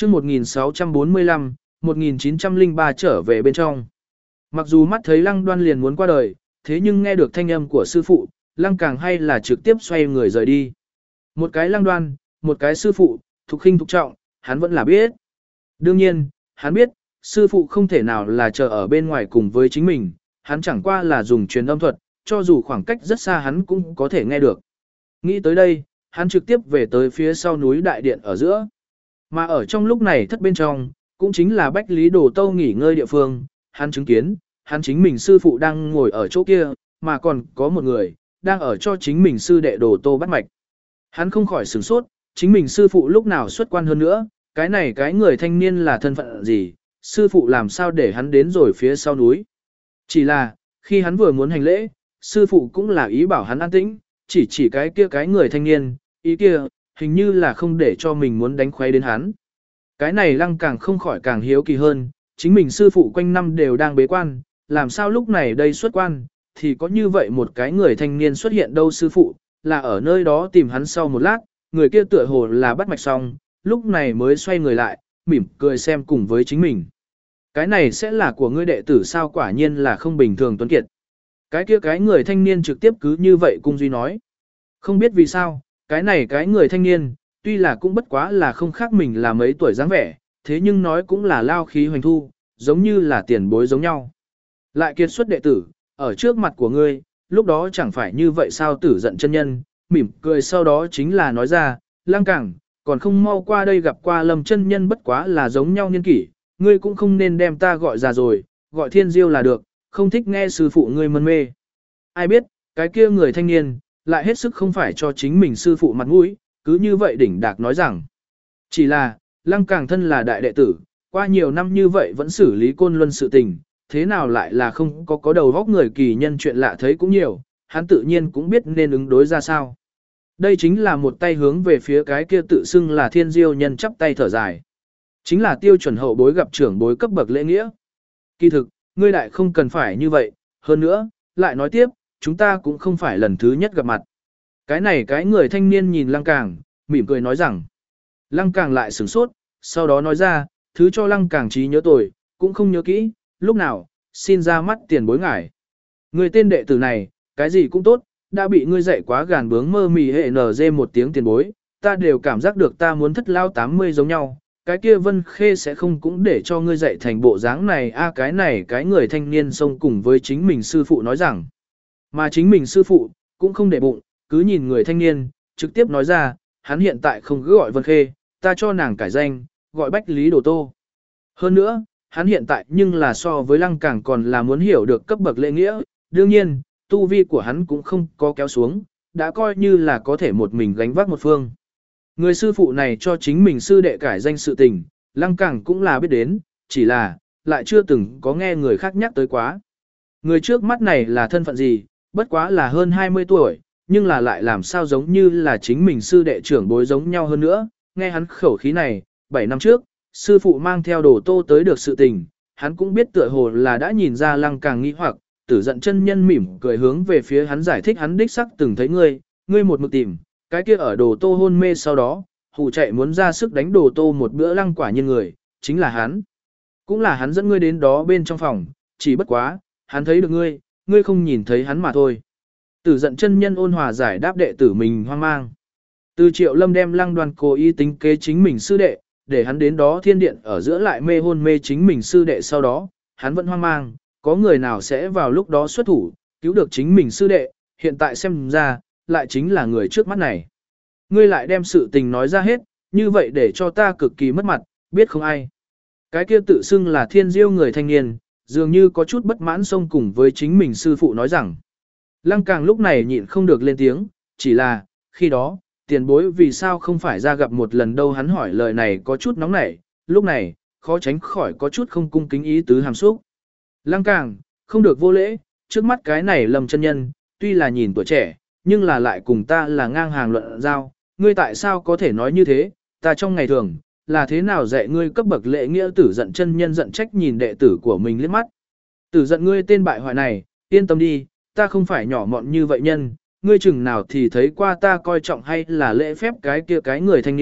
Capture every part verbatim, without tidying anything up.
chương một nghìn sáu trăm bốn mươi lăm, một nghìn chín trăm lẻ ba trở về bên trong. Mặc dù mắt thấy Lăng Đoan liền muốn qua đời, thế nhưng nghe được thanh âm của sư phụ, Lăng Càng hay là trực tiếp xoay người rời đi. Một cái Lăng Đoan, một cái sư phụ, thục khinh thục trọng, hắn vẫn là biết. Đương nhiên, hắn biết, sư phụ không thể nào là chờ ở bên ngoài cùng với chính mình, hắn chẳng qua là dùng truyền âm thuật, cho dù khoảng cách rất xa hắn cũng có thể nghe được. Nghĩ tới đây, hắn trực tiếp về tới phía sau núi đại điện ở giữa. Mà ở trong lúc này thất bên trong, cũng chính là Bách Lý Đồ Tâu nghỉ ngơi địa phương, hắn chứng kiến, hắn chính mình sư phụ đang ngồi ở chỗ kia, mà còn có một người, đang ở cho chính mình sư đệ Đồ Tô bắt mạch. Hắn không khỏi sửng sốt, chính mình sư phụ lúc nào xuất quan hơn nữa, cái này cái người thanh niên là thân phận gì, sư phụ làm sao để hắn đến rồi phía sau núi. Chỉ là, khi hắn vừa muốn hành lễ, sư phụ cũng là ý bảo hắn an tĩnh, chỉ chỉ cái kia cái người thanh niên, ý kia, hình như là không để cho mình muốn đánh khoái đến hắn. Cái này Lăng Càng không khỏi càng hiếu kỳ hơn, chính mình sư phụ quanh năm đều đang bế quan, làm sao lúc này đây xuất quan, thì có như vậy một cái người thanh niên xuất hiện đâu sư phụ, là ở nơi đó tìm hắn sau một lát, người kia tựa hồ là bắt mạch xong, lúc này mới xoay người lại, mỉm cười xem cùng với chính mình. Cái này sẽ là của ngươi đệ tử sao, quả nhiên là không bình thường tuấn kiệt. Cái kia cái người thanh niên trực tiếp cứ như vậy cung duy nói. Không biết vì sao, cái này cái người thanh niên, tuy là cũng bất quá là không khác mình là mấy tuổi dáng vẻ, thế nhưng nói cũng là lao khí hoành thu, giống như là tiền bối giống nhau. Lại kiệt xuất đệ tử, ở trước mặt của ngươi, lúc đó chẳng phải như vậy sao, Tử Giận chân nhân, mỉm cười sau đó chính là nói ra, Lăng Càng, còn không mau qua đây gặp qua Lâm chân nhân, bất quá là giống nhau niên kỷ, ngươi cũng không nên đem ta gọi già rồi, gọi Thiên Diêu là được, không thích nghe sư phụ ngươi mân mê. Ai biết, cái kia người thanh niên, lại hết sức không phải cho chính mình sư phụ mặt mũi, cứ như vậy đỉnh đạc nói rằng. Chỉ là, Lăng Càng thân là đại đệ tử, qua nhiều năm như vậy vẫn xử lý côn luân sự tình, thế nào lại là không có có đầu góc người kỳ nhân, chuyện lạ thấy cũng nhiều, hắn tự nhiên cũng biết nên ứng đối ra sao. Đây chính là một tay hướng về phía cái kia tự xưng là Thiên Diêu nhân chắp tay thở dài. Chính là tiêu chuẩn hậu bối gặp trưởng bối cấp bậc lễ nghĩa. Kỳ thực, ngươi đại không cần phải như vậy, hơn nữa, lại nói tiếp, chúng ta cũng không phải lần thứ nhất gặp mặt. Cái này cái người thanh niên nhìn Lăng Càng, mỉm cười nói rằng. Lăng Càng lại sửng sốt, sau đó nói ra, thứ cho Lăng Càng trí nhớ tôi, cũng không nhớ kỹ, lúc nào, xin ra mắt tiền bối ngải. Người tên đệ tử này, cái gì cũng tốt, đã bị ngươi dạy quá gàn bướng mơ mì hệ nở dê một tiếng tiền bối, ta đều cảm giác được ta muốn thất lao tám mươi giống nhau, cái kia Vân Khê sẽ không cũng để cho ngươi dạy thành bộ dáng này a à, cái này cái người thanh niên xông cùng với chính mình sư phụ nói rằng. Mà chính mình sư phụ, cũng không để bụng, cứ nhìn người thanh niên, trực tiếp nói ra, hắn hiện tại không cứ gọi Vân Khê, ta cho nàng cải danh, gọi Bách Lý Đồ Tô. Hơn nữa, hắn hiện tại nhưng là so với Lăng Càng còn là muốn hiểu được cấp bậc lễ nghĩa, đương nhiên, tu vi của hắn cũng không có kéo xuống, đã coi như là có thể một mình gánh vác một phương. Người sư phụ này cho chính mình sư đệ cải danh sự tình, Lăng Càng cũng là biết đến, chỉ là, lại chưa từng có nghe người khác nhắc tới quá. Người trước mắt này là thân phận gì, bất quá là hơn hai mươi tuổi, nhưng là lại làm sao giống như là chính mình sư đệ trưởng bối giống nhau hơn nữa, nghe hắn khẩu khí này, bảy năm trước, sư phụ mang theo Đồ Tô tới được sự tình, hắn cũng biết tựa hồ là đã nhìn ra Lăng Càng nghi hoặc, Tử Giận chân nhân mỉm cười hướng về phía hắn giải thích, hắn đích sắc từng thấy ngươi, ngươi một mực tìm, cái kia ở Đồ Tô hôn mê sau đó, hù chạy muốn ra sức đánh Đồ Tô một bữa, Lăng quả nhiên người, chính là hắn. Cũng là hắn dẫn ngươi đến đó bên trong phòng, chỉ bất quá, hắn thấy được ngươi, ngươi không nhìn thấy hắn mà thôi. Tử Giận chân nhân ôn hòa giải đáp đệ tử mình hoang mang. Từ Triệu Lâm đem Lăng Đoan cố ý tính kế chính mình sư đệ, để hắn đến đó thiên điện ở giữa lại mê hôn mê chính mình sư đệ, sau đó, hắn vẫn hoang mang, có người nào sẽ vào lúc đó xuất thủ, cứu được chính mình sư đệ, hiện tại xem ra, lại chính là người trước mắt này. Ngươi lại đem sự tình nói ra hết, như vậy để cho ta cực kỳ mất mặt, biết không ai. Cái kia tự xưng là Thiên Diêu người thanh niên, dường như có chút bất mãn xông cùng với chính mình sư phụ nói rằng. Lăng Càng lúc này nhịn không được lên tiếng, chỉ là, khi đó, tiền bối vì sao không phải ra gặp một lần đâu, hắn hỏi lời này có chút nóng nảy, lúc này, khó tránh khỏi có chút không cung kính ý tứ hàm xúc. Lăng Càng, không được vô lễ, trước mắt cái này Lâm chân nhân, tuy là nhìn tuổi trẻ, nhưng là lại cùng ta là ngang hàng luận giao, ngươi tại sao có thể nói như thế, ta trong ngày thường, là thế nào dạy ngươi cấp bậc lễ nghĩa. Tử Giận chân nhân giận trách nhìn đệ tử của mình liếc mắt. Tử Giận ngươi tên bại hoại này, yên tâm đi, ta không phải nhỏ mọn như vậy nhân, ngươi chừng nào thì thấy qua ta coi trọng hay là lễ phép cái kia cái người thanh niên,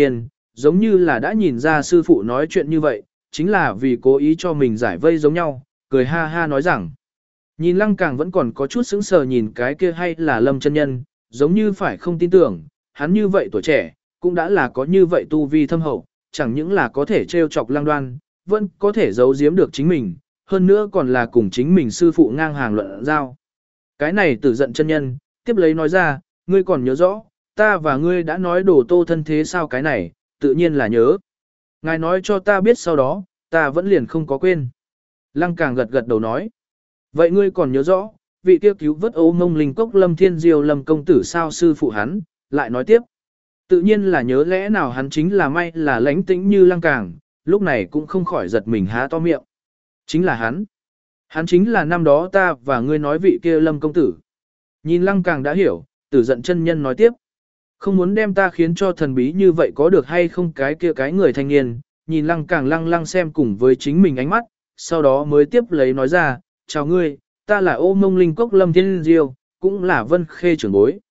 giống như là đã nhìn ra sư phụ nói chuyện như vậy, chính là vì cố ý cho mình giải vây giống nhau, cười ha ha nói rằng. Nhìn Lăng Càng vẫn còn có chút sững sờ nhìn cái kia hay là Lâm chân nhân, giống như phải không tin tưởng, hắn như vậy tuổi trẻ, cũng đã là có như vậy tu vi thâm hậu, chẳng những là có thể trêu chọc Lăng Đoan, vẫn có thể giấu giếm được chính mình, hơn nữa còn là cùng chính mình sư phụ ngang hàng luận giao. Cái này Tử Giận chân nhân, tiếp lấy nói ra, ngươi còn nhớ rõ, ta và ngươi đã nói đổ tô thân thế sao cái này, tự nhiên là nhớ. Ngài nói cho ta biết sau đó, ta vẫn liền không có quên. Lăng Càng gật gật đầu nói. Vậy ngươi còn nhớ rõ, vị kia cứu vớt Ô Mông Linh Cốc Lâm Thiên Diêu Lâm công tử sao sư phụ hắn, lại nói tiếp. Tự nhiên là nhớ lẽ nào hắn chính là may là lãnh tĩnh như Lăng Càng, lúc này cũng không khỏi giật mình há to miệng. Chính là hắn. Hắn chính là năm đó ta và ngươi nói vị kia Lâm công tử. Nhìn Lăng Càng đã hiểu, Tử Giận chân nhân nói tiếp. Không muốn đem ta khiến cho thần bí như vậy có được hay không cái kia cái người thanh niên, nhìn Lăng Càng lăng lăng xem cùng với chính mình ánh mắt, sau đó mới tiếp lấy nói ra, chào ngươi, ta là Ô Mông Linh Cốc Lâm Thiên Diêu, cũng là Vân Khê trưởng bối.